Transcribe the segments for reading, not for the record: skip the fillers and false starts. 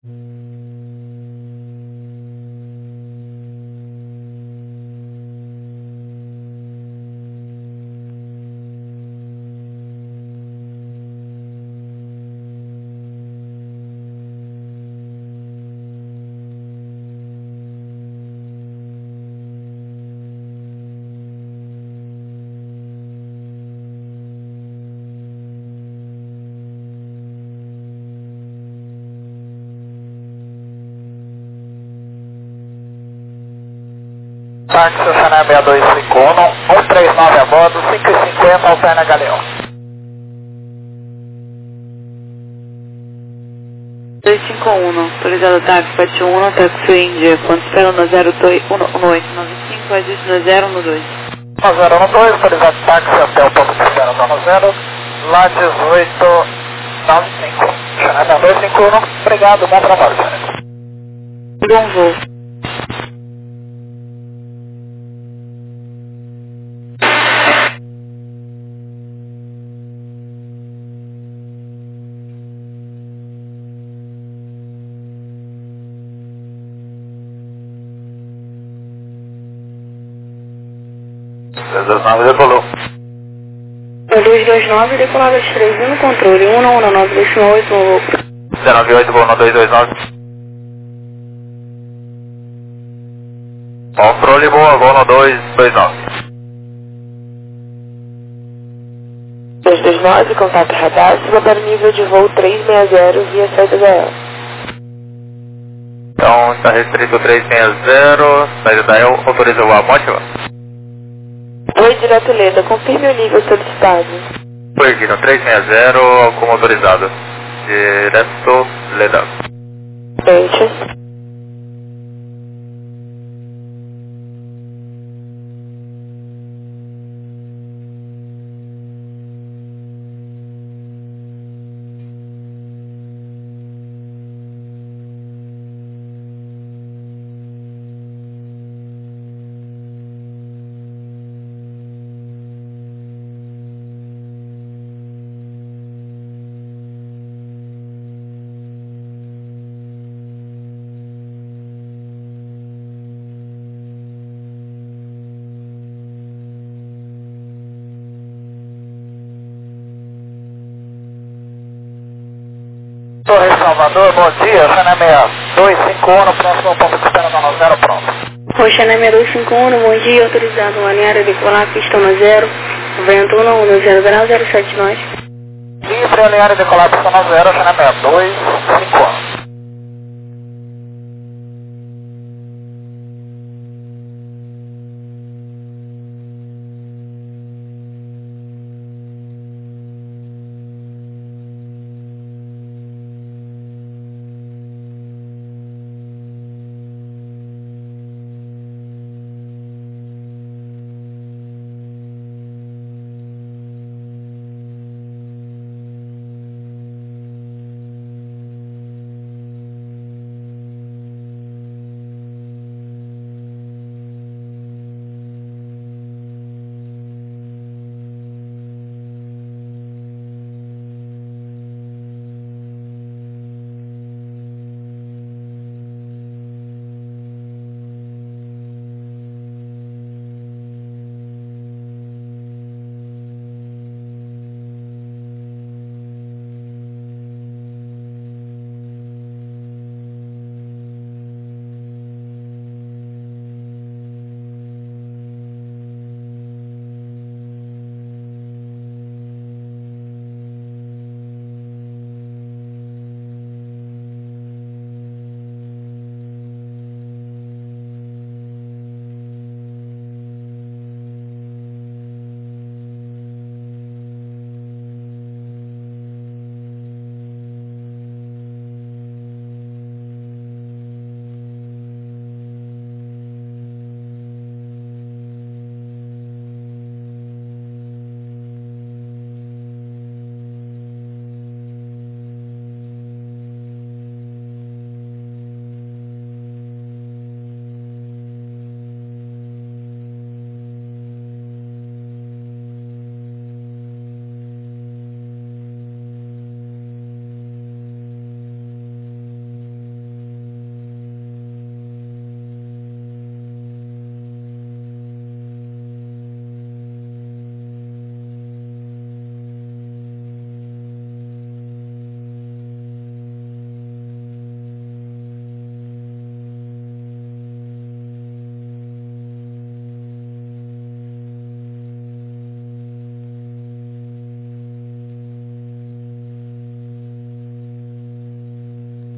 Táxi Sané 6251, 139 a bordo, 5h50, alterna Galeão. 251, autorizado táxi 71, táxi Índia, quando espera no 01895, ajuste no 012. No 012, autorizado táxi até o ponto de espera zona 0, lá 1895. Sané 6251, obrigado, bom trabalho, Sané. Bom voo. Decolou. 229, decolada de 3 no controle, 119, 218, voo. 098, voo no 229. Controle boa, voo no 229. 229, contato radar, acima para nível de voo 360 via saída da El. Então está restrito 360, saída da El, autoriza o Amótiva. Oi, direto Leda, confirme o nível solicitado. Foi aqui no 360, como autorizado. Direto Leda. Frente. Torre Salvador, bom dia, Sané 6251, no próximo ponto de espera zona 0, pronto. Roxa 251, bom dia, autorizado alinhar a decolar, pista no 0, vento 110 grau 07 nós. Livre alinhar e decolar para zona 0, Sané 6251.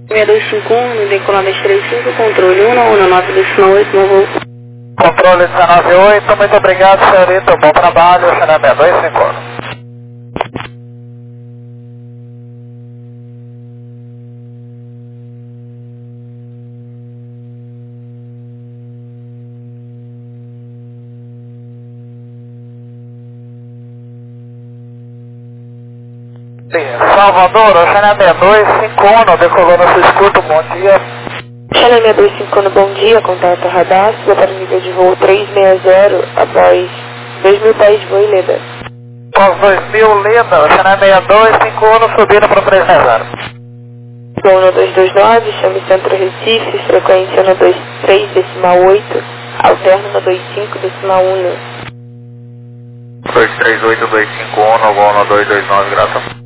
6251, decolada 35, controle 119 decimal 8, no voo. Controle 198, muito obrigado, senhorita, bom trabalho, China 6251. Salvador, China 6251, decolou no seu escudo, bom dia. China 6251, bom dia, contato radastro para o nível de voo 360, após 2.000 pés de voo em Leda. Após 2.000 Leda, China 6251, subindo para o 360. Voo no 229, chame Centro Recife, frequência no 23 decimal 8, alterno no 25 decimal 1. 238251, voo no 229, graças.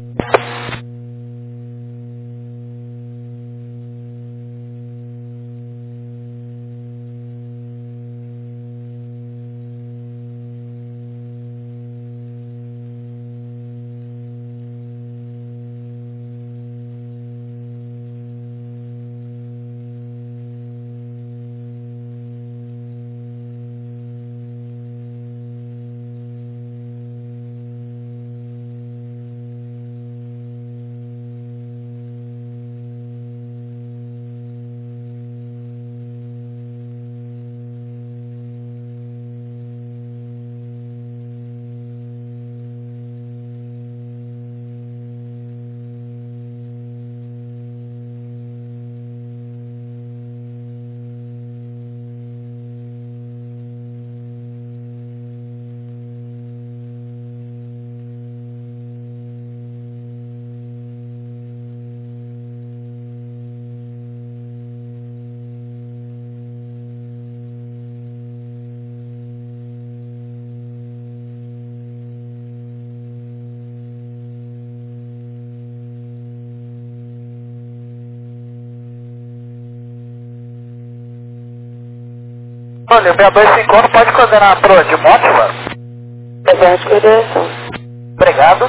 Olha, o 6251 pode coordenar para onde? Montevideo? Aguarde coordenação. Obrigado.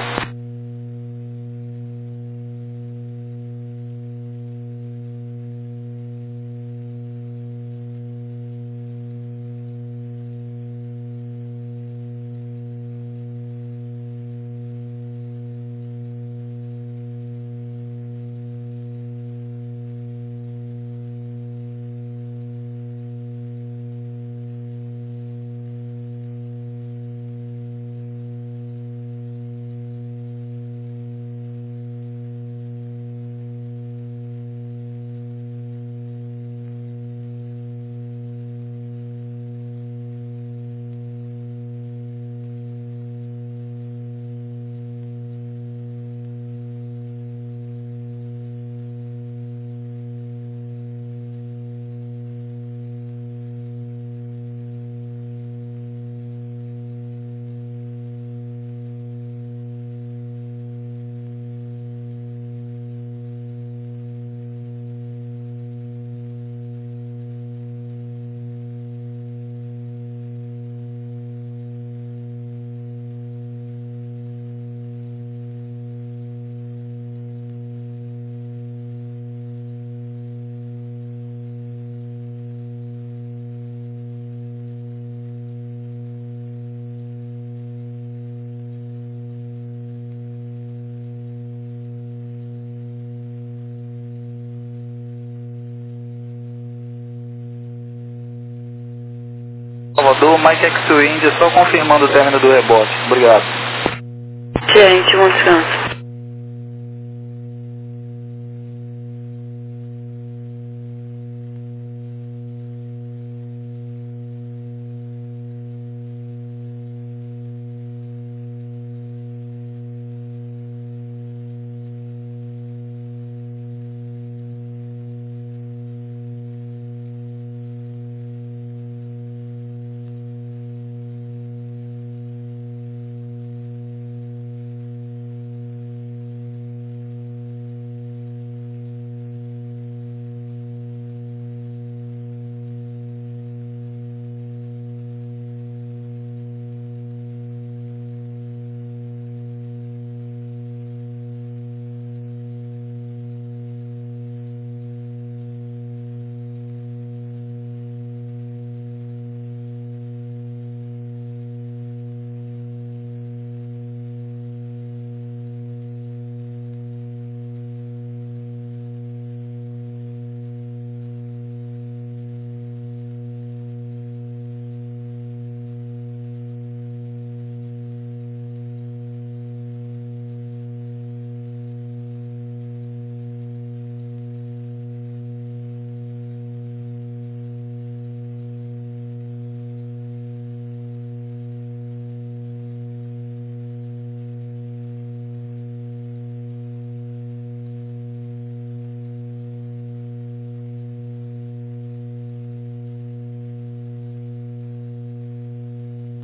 Salvador, Mike X-Ray India, só confirmando o término do rebote. Obrigado. Gente, bom descanso.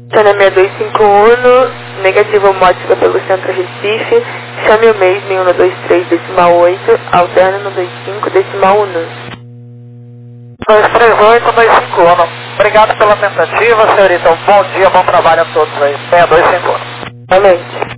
Cena 6251, negativo módica pelo Centro Recife, chame o mês 6123,8, alterno no 25,1. 238-251. Obrigado pela tentativa, senhorita. Bom dia, bom trabalho a todos aí. 6251. Boa noite.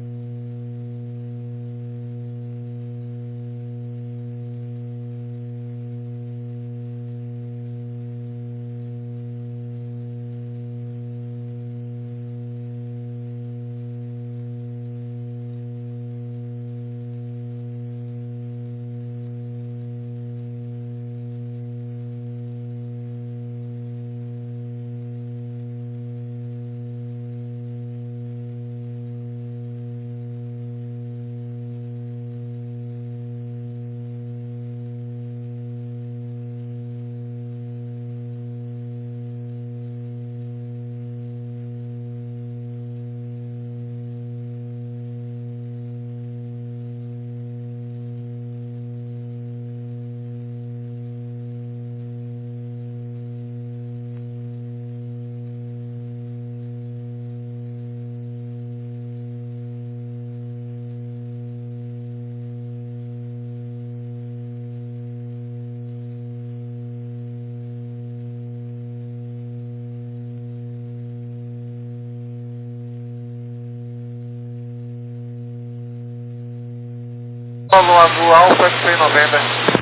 Paulo Azul Alfa SP90.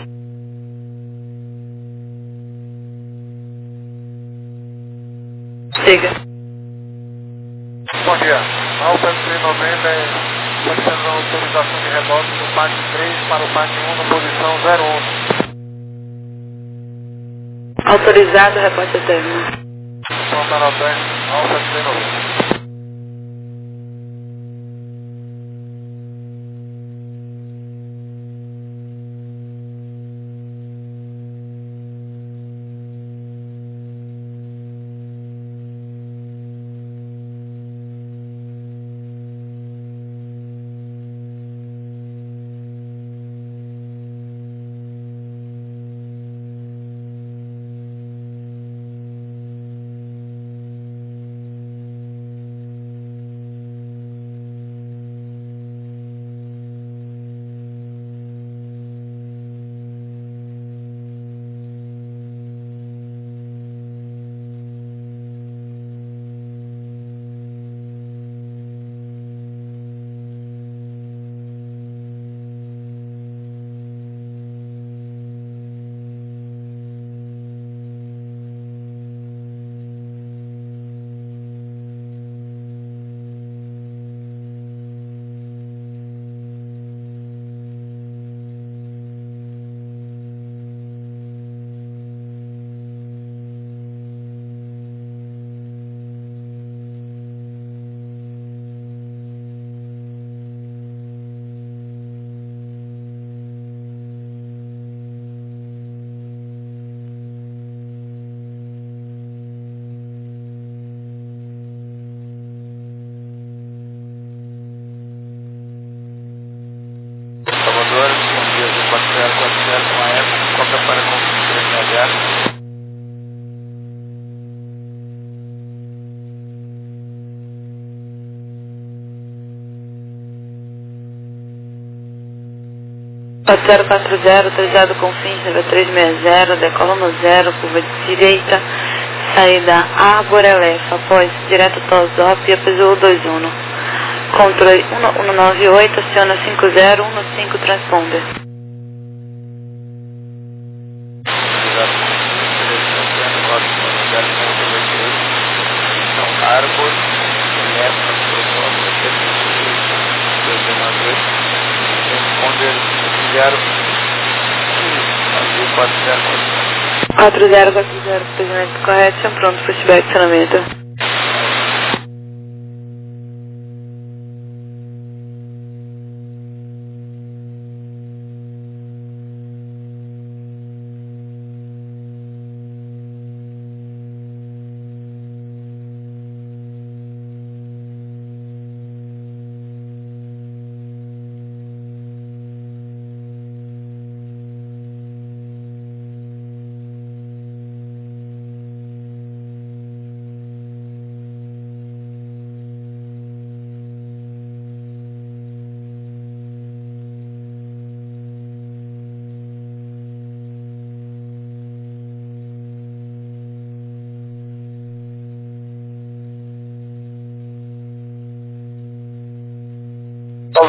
Siga. Bom dia. Alfa SP90 solicitando autorização de rebote do PAC 3 para o PAC 1 na posição 011. Autorizado, repórter eterno. Frontal Alfa SP90. Salvador, bom dia, 4040 com a época, cópia para conferência imediata. Passagero 40, autorizado com fins, nível 360, decola no 0, curva de direita, saída A, Borelefa, após direto Tosop e APSU 21. Controle 1198, aciona 5015 transponder. Arbor, Elétrica, Propósito, responder 4040, procedimento correto, pronto, pushback, acionamento.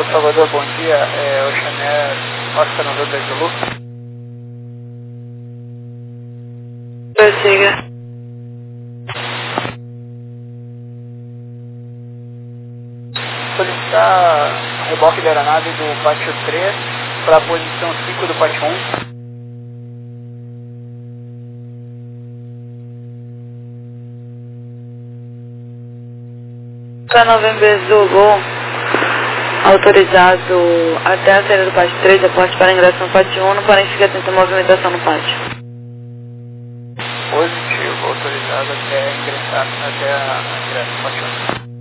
Paulo Salvador, bom dia. Oceaner Oscar November Zulu. Prossiga. Solicitar reboque de aeronave do pátio 3 para a posição 5 do pátio 1. Para November Zulu, autorizado até a saída do pátio 3, aporte para ingresso no pátio 1, porém fica atento à movimentação no pátio. Positivo, autorizado até ingressar até a ingresso no pátio 1.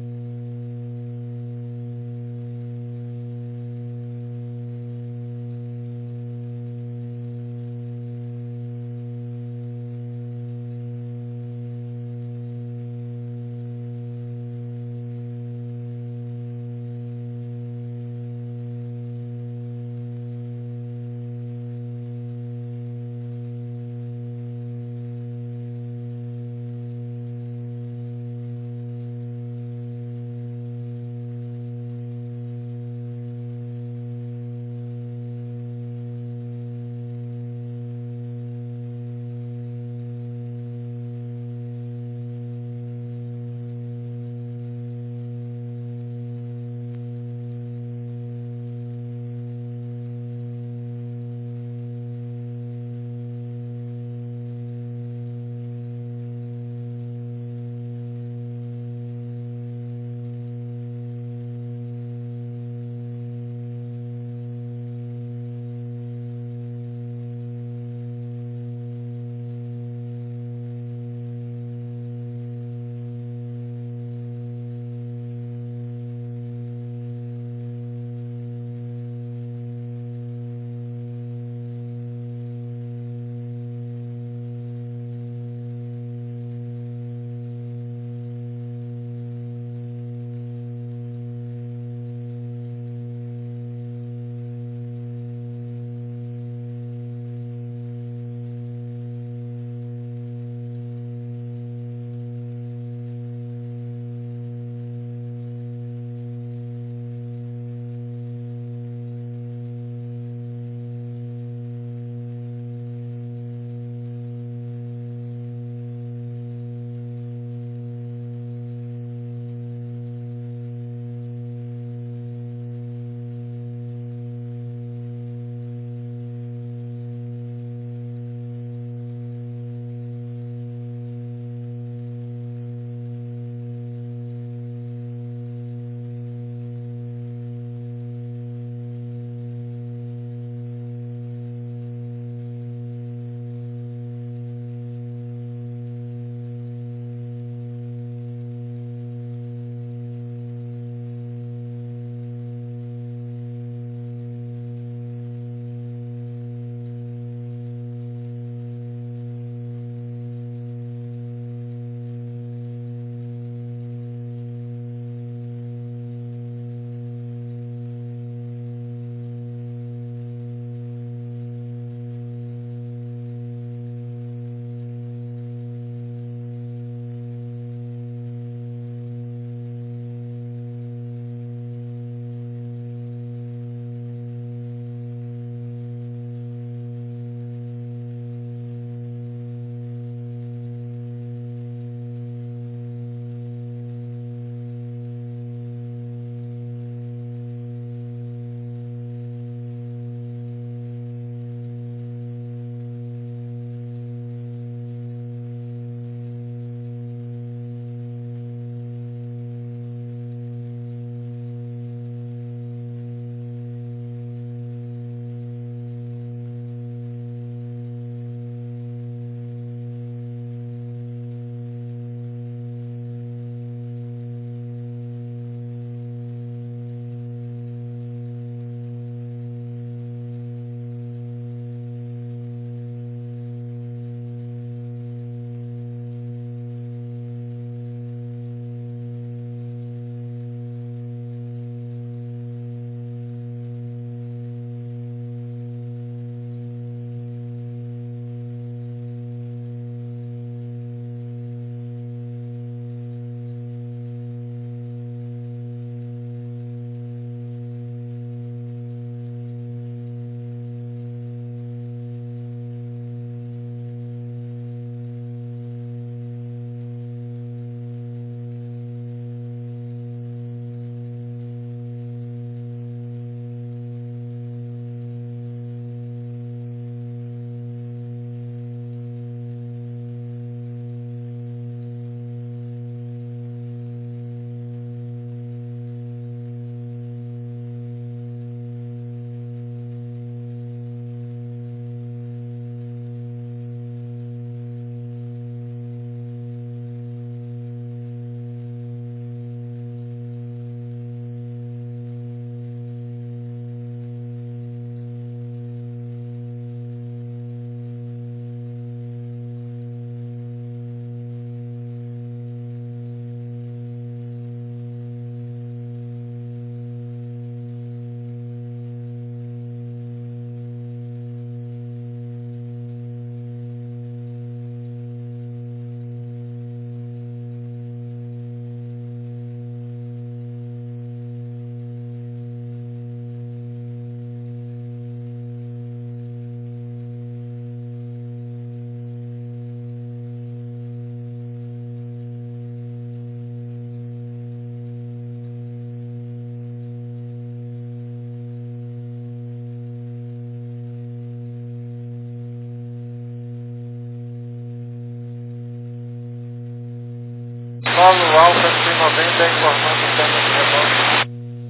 Alfa MC90 informando o tema de rebote.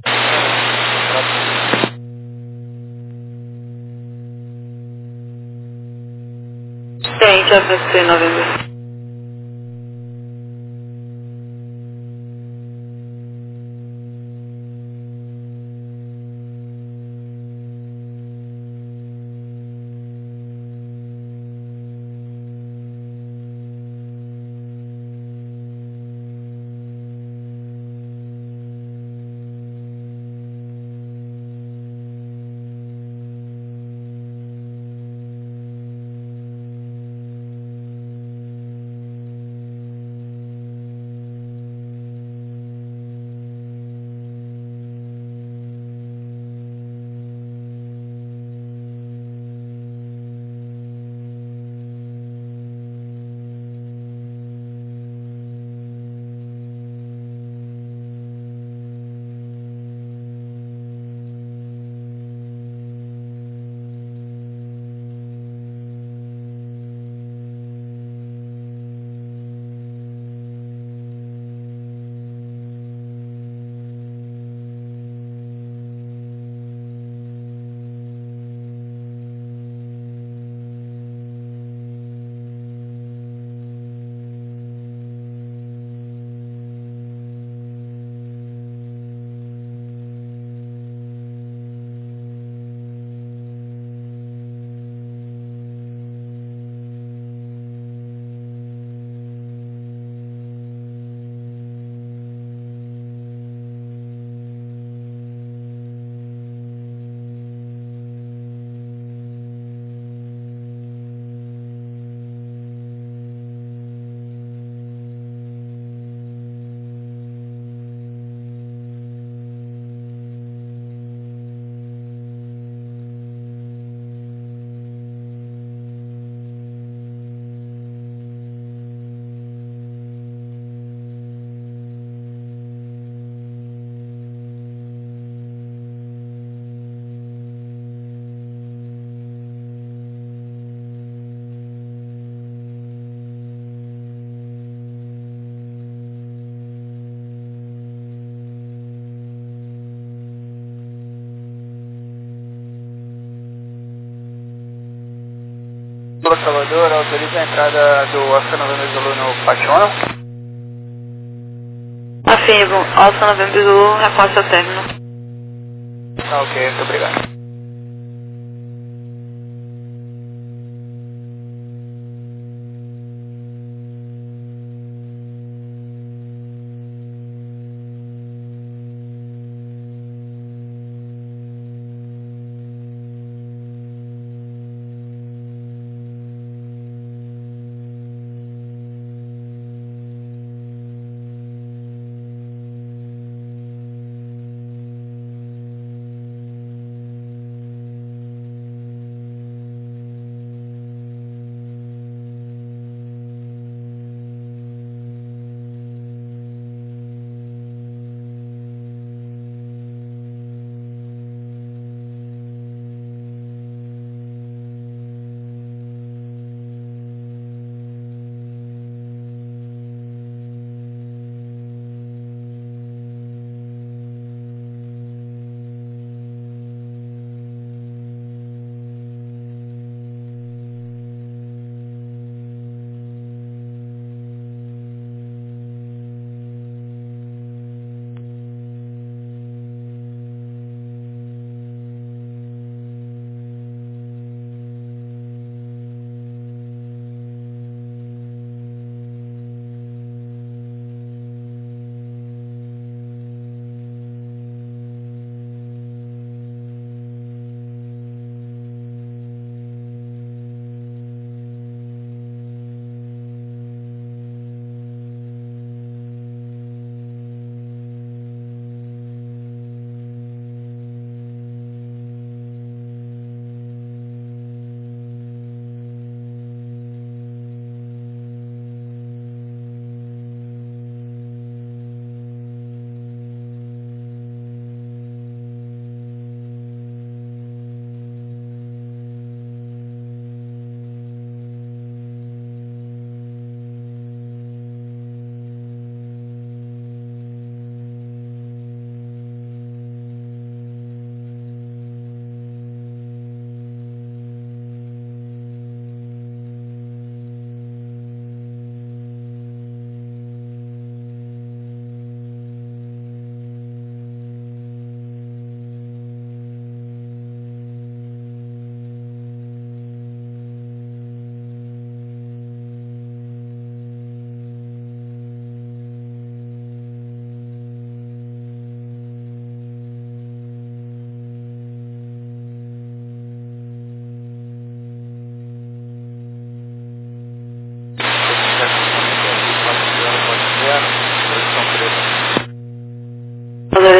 Ciente, Alfa MC90. Salvador, autoriza a entrada do Oscar Novembro Zulu no Pachona. Afirmo, Alfa Novembro Zulu, reporte ao término. Ah, ok, muito obrigado.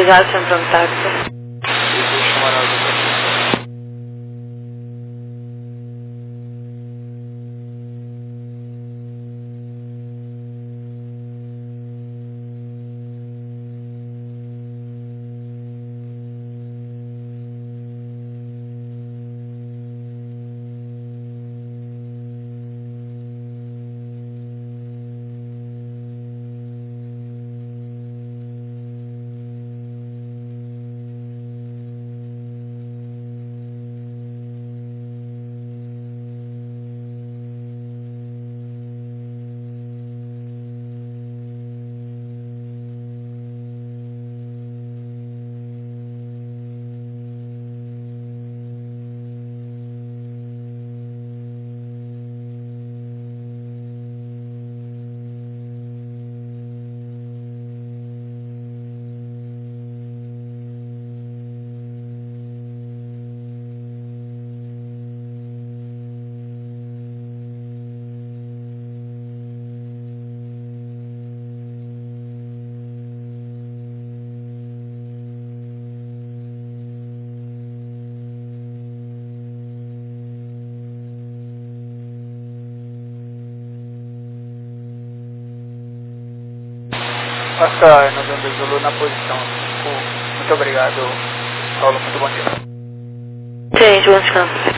Autorizado Central Táxi. Existe uma hora do Passa Novembro Zulu na posição 5. Muito obrigado, Paulo. Muito bom dia. Sim, bom descanso.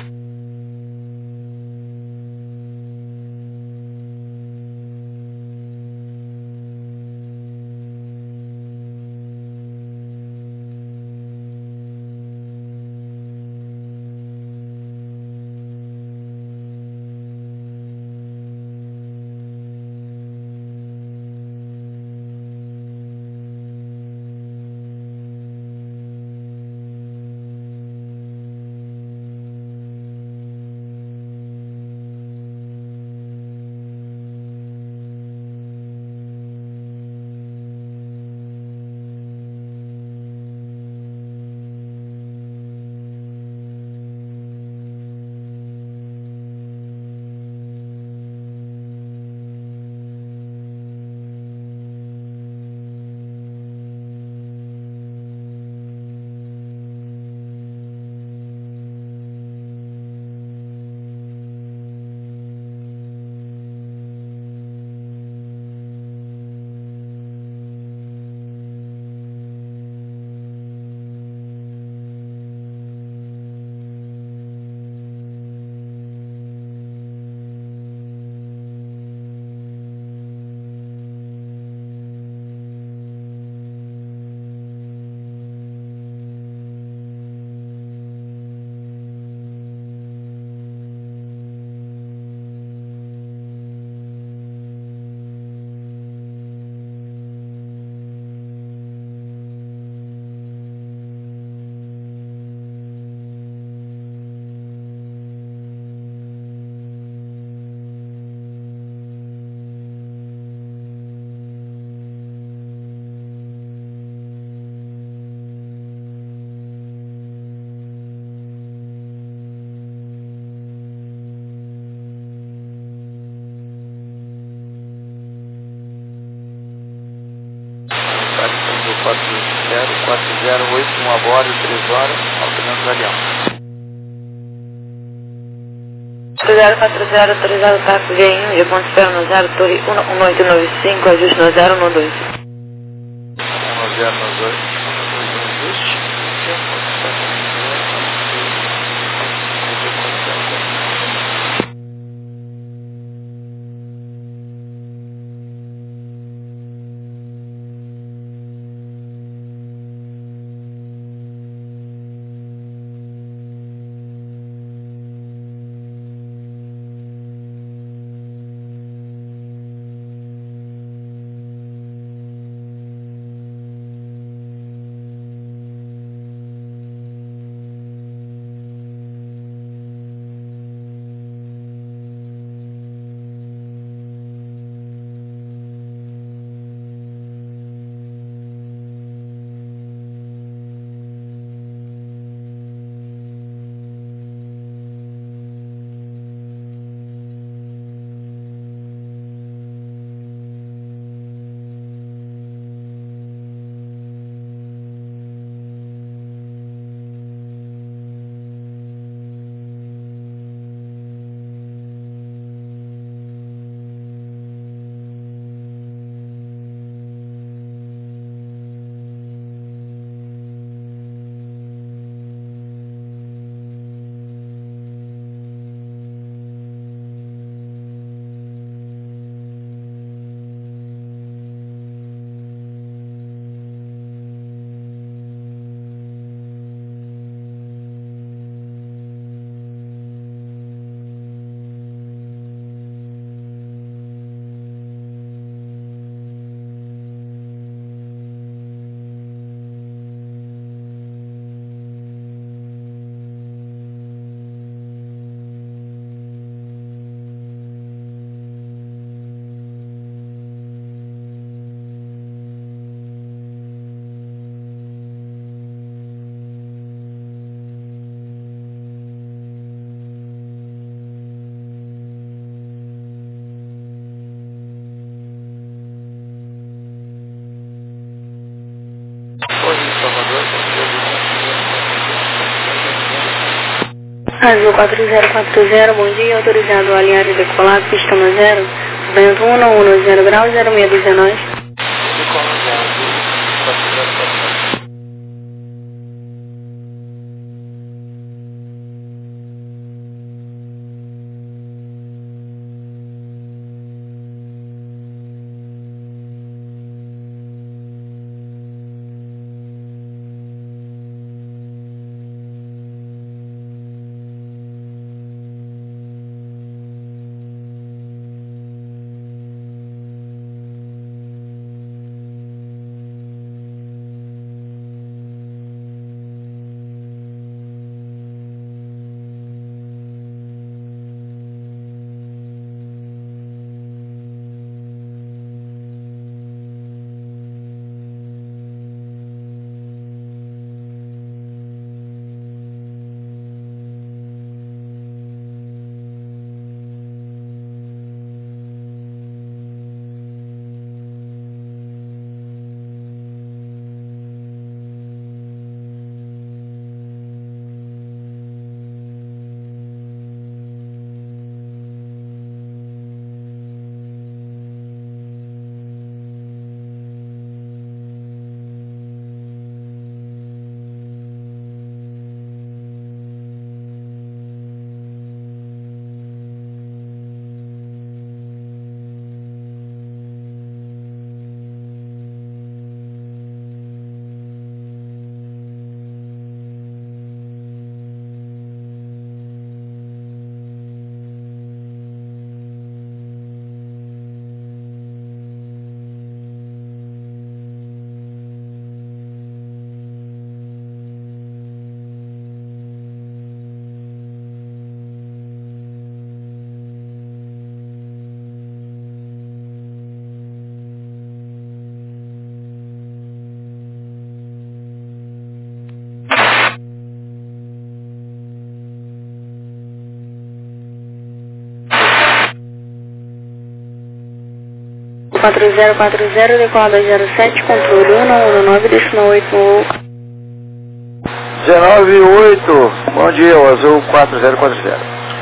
do 4081 a bordo, 3 horas, alternando avião. 3040, autorizado táxi G1, de ponto espera no 0, Torre 1895, ajuste no 012. 1092, ajuste. Azul 4040, bom dia, autorizado a alinhar e decolar, pista no 0, vento 110 graus, 0619. Decola 0, Azul 4040. Decola 207, controle 119, destino 8. 198, bom dia, o Azul 4040.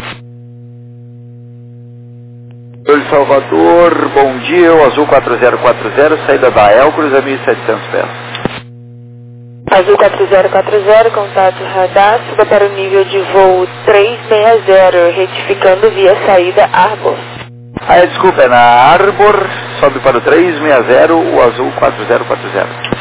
Oi, Salvador, bom dia, o Azul 4040, saída da Elcruz a 1.700 pés. Azul 4040, contato radar, suba para o nível de voo 360, retificando via saída Arbor. Desculpa, é na Arbor, sobe para o 360, o Azul 4040.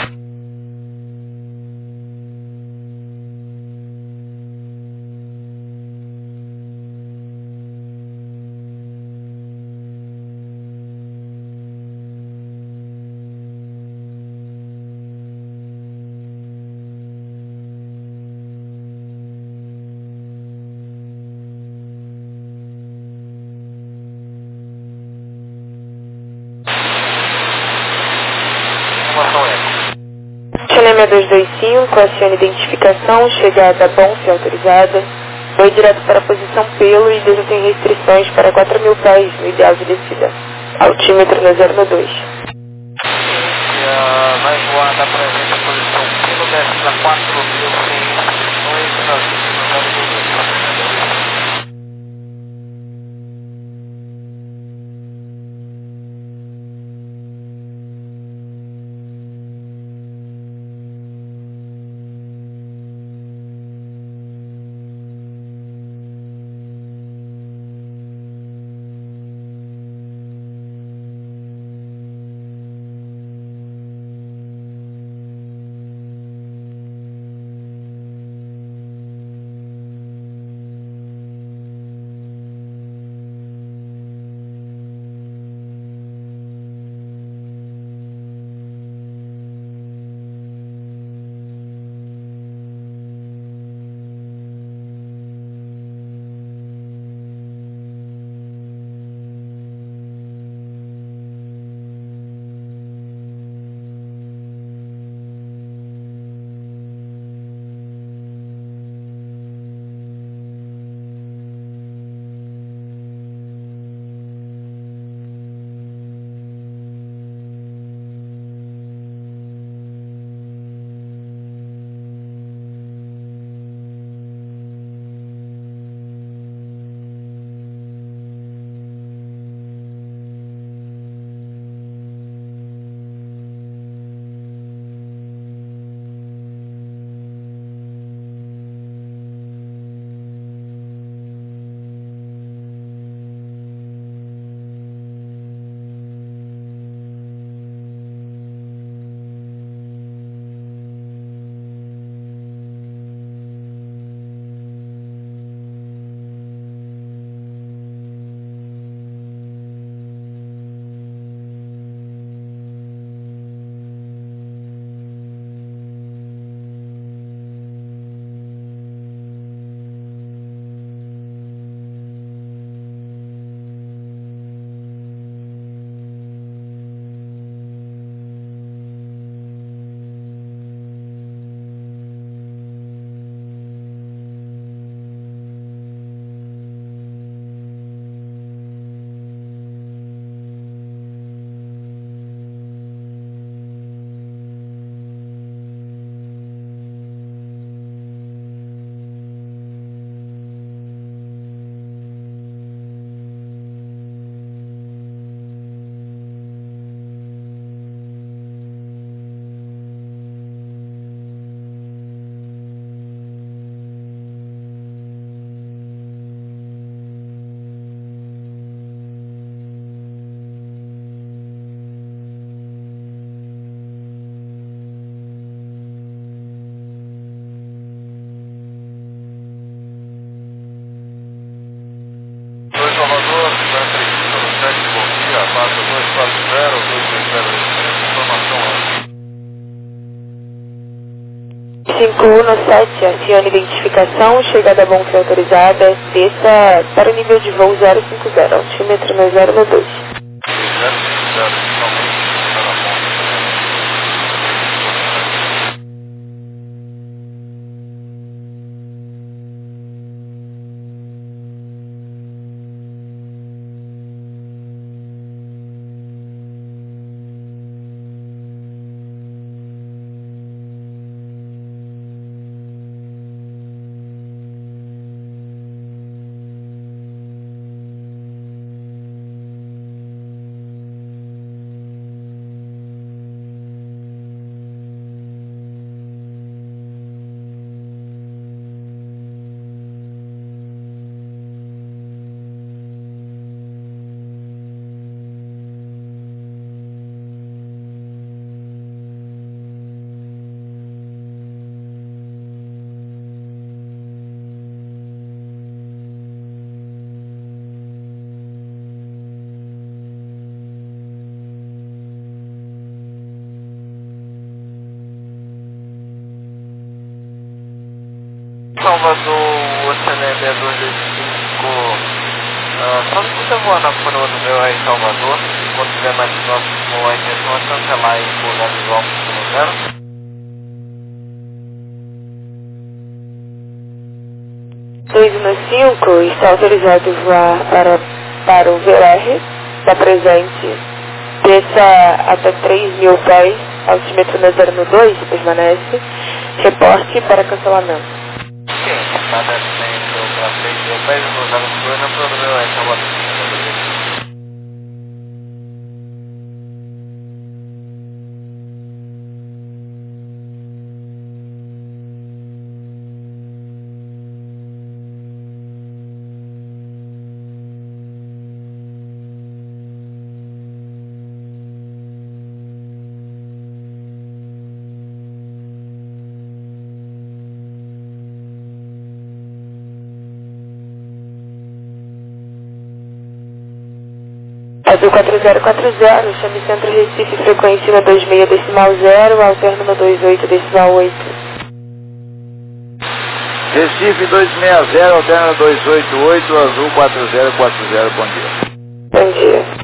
Chalema 225, acione identificação, chegada Bonf autorizada. Foi direto para a posição pelo e desatém restrições para 4.000 pés no ideal de descida. Altímetro no 092. Vai voar da presente a posição pelo, desce para 4.000 sem restrições, Brasil no 092. 5117, acione identificação, chegada a Bonfim autorizada, desça para o nível de voo 050, altímetro no 012. 050, Salvador, Oceané 6225, só se você voar na coroa do meu aí em Salvador, quando tiver mais próximo a intenção é cancelar e pousar visual no 215, está autorizado voar para o VR, está presente, desça até 3.000 pés, altímetro no 012, permanece, reporte para cancelamento. Está descendo para 3.000 pés, pousar no 2 na coroa do meu aí em Salvador. Azul 4040, chame Centro Recife, frequência no 26.0, alterno no 28.8. Recife 260, alterna 288, Azul 4040, bom dia. Bom dia.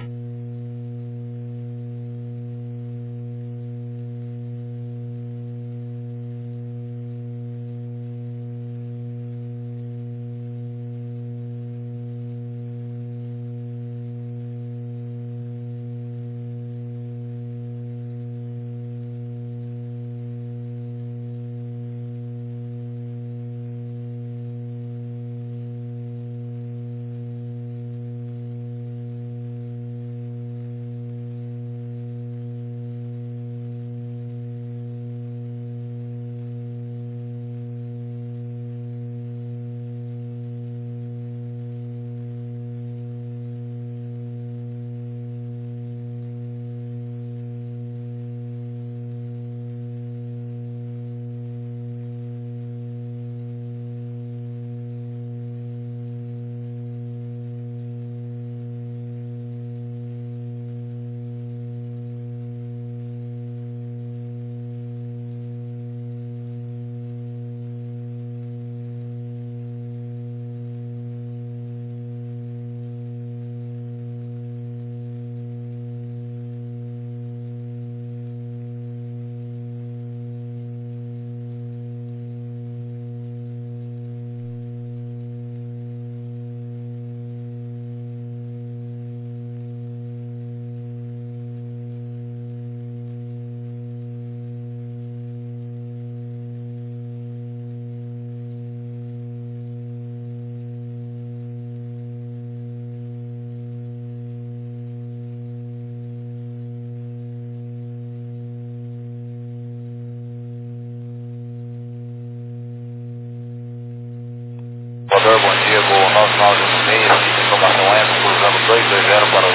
Salvador, bom dia, voo 9996, informação é, cruzando 220 para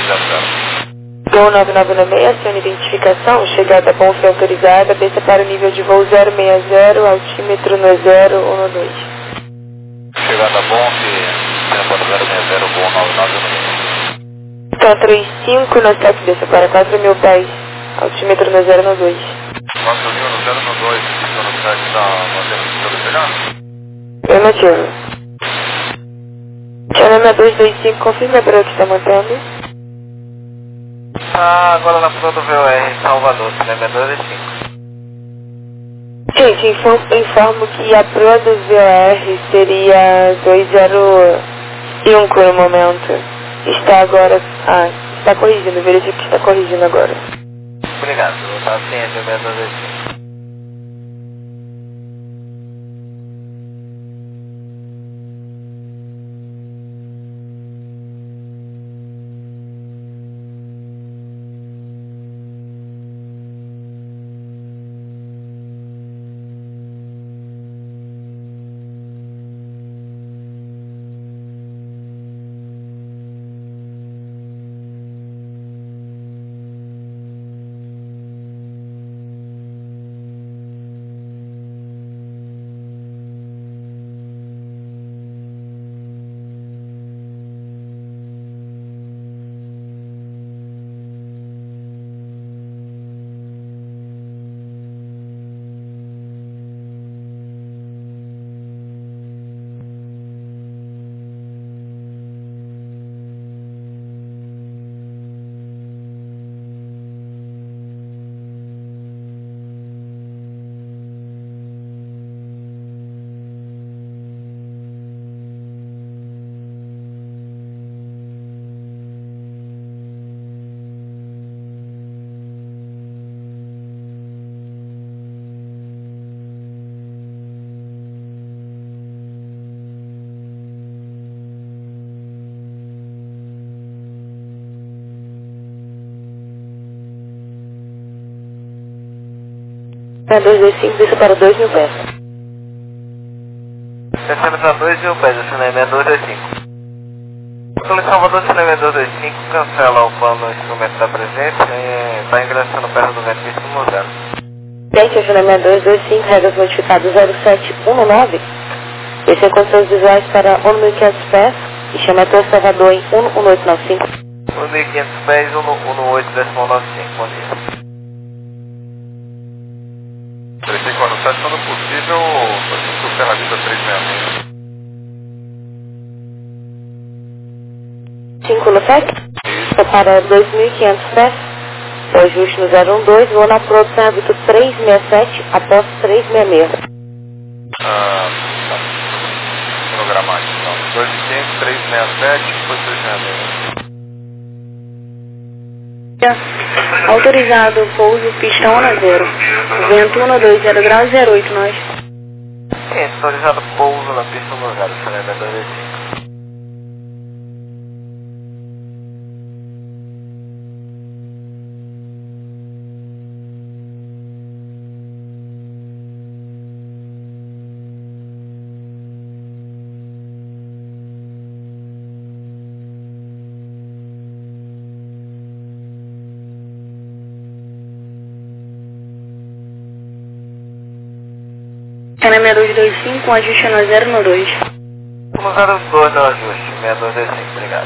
o 200. Gol 9996, acione identificação, chegada a Bonfim autorizada, desça para o nível de voo 060, altímetro no 012. Chegada a Bonfim, tempo 060, voo 9996. Então 35, no step, desça para 4.000 pés, altímetro no 012. 4.000 no 012, Já está mantendo o seu pegar? Afirmativo. Channel 6225, confirma a que está mantendo. Tá agora na frente do VOR Salvador, cinema 205. Gente, informo que a proa do VOR seria 205 no momento. Está agora... está corrigindo, verifique que está corrigindo agora. Obrigado, tá ciente, 205. É 225, desça para 2.000 pés. Descendo para 2.000 pés, o cinema 225. Pelo Salvador, cinema 225, cancela o plano do instrumento da presença e está ingressando perto do vento no zero. Gente, o cinema 225, regras modificadas 0719. Esse é condições visuais para 1.500 pés e chama até o Salvador em 11895. 1.500 pés, 118,95, bom dia. Verifique o ano 7, quando possível, o Serralista 366. 5 no FEC, para 2.500 pés, o ajuste no 012, vou na produção hábito 367, após 366. Tá. Programar aqui, então. 2.500, 367, depois 366. Autorizado pouso pista 1 a 0. Vento 120 graus 08 nós. Sim, autorizado pouso na pista no zero, cinema 225. Cana 6225, ajuste no 0 no 2. Vamos usar os dois no ajuste, 6225, obrigado.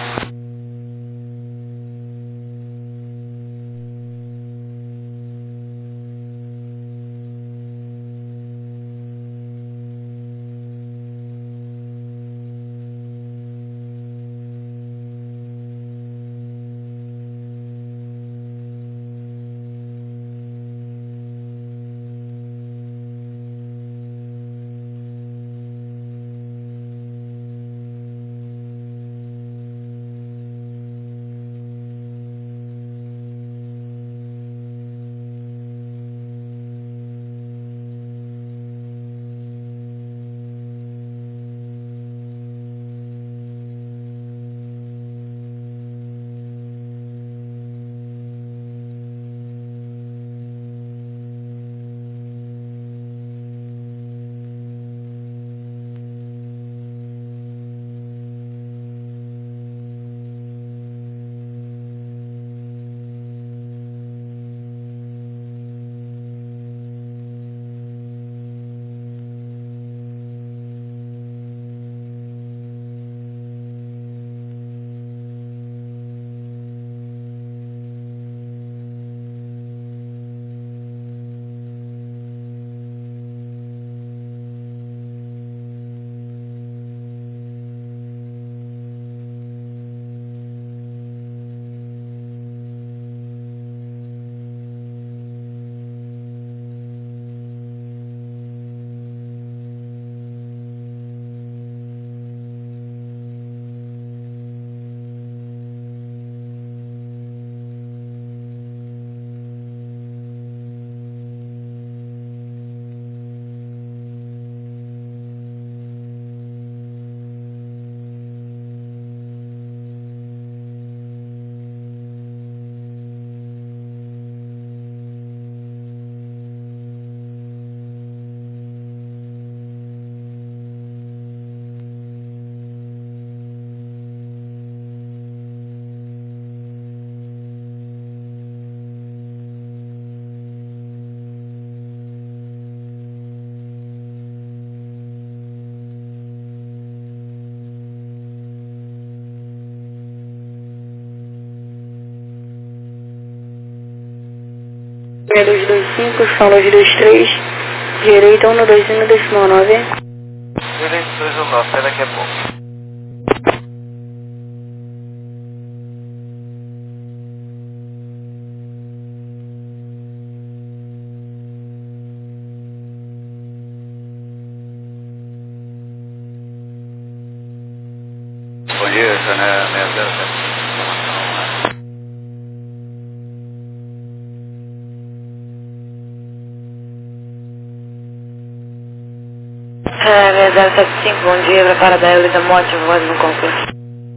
6225, São Luís 23, direita 121, decimal 9. Direito 219, até daqui a pouco. Bom dia, essa é minha 075. É, 075, bom dia, prepara da Eulida Mote, voz no concurso.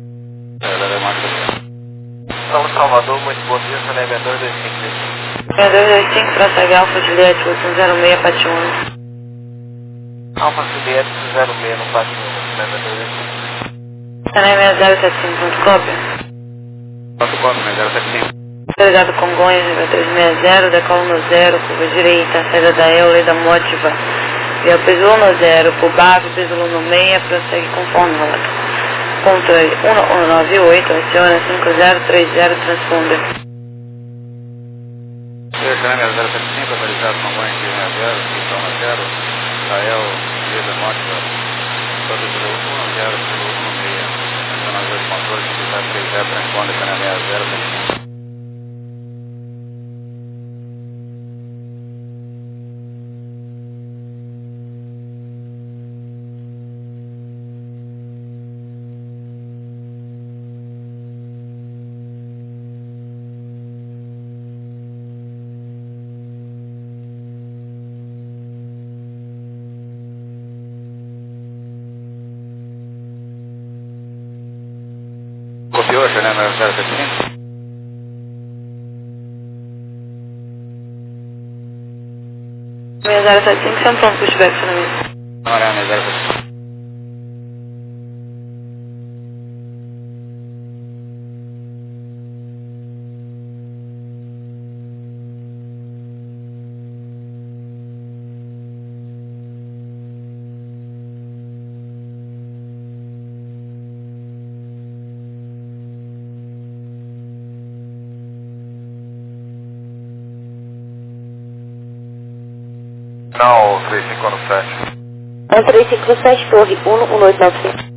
São Salvador, muito bom dia, essa é 6225. 6225, prossegue Alfa Juliette 806, Pátio 11. Alfa Juliette 06 no Pátio 1, 6225. Sané 075, ponto cópia. Quanto cópia, 075? Delegado Congonhas, nível 360, decola no 0, curva direita, saída da Eulida Motiva. Via Pesulo no 0, Cubave, Pesulo no 6, prossegue conforme rota. Controle 1198, aciona 5030, transponder. Essa é minha 075, autorizado com banho de 60, pistão na 0, Israel, Vida Mótica, todo pelo 10, pelo 16, 19 controle, 5730, transponder, essa é minha 075. Copiou, essa é minha 075? Minha 075, são pronto, pushback, finalmente. Não era a minha 075. Não, 3517. 1357, torre 11895.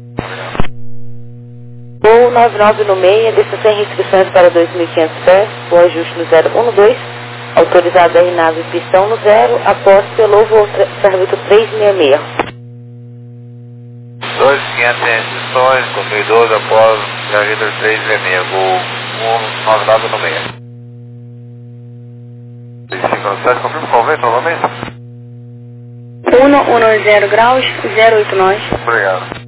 Voo 99 no meia, descendo sem restrições para 2.500 pés, o ajuste no 012, autorizado a nave pistão no 0, após pelo voo serviço 366. 2500 em restrições, com 2012 após Viajeiro 366, voo 199 no 6. 3517, confirma qual vento novamente? 110 graus, 089. Obrigado.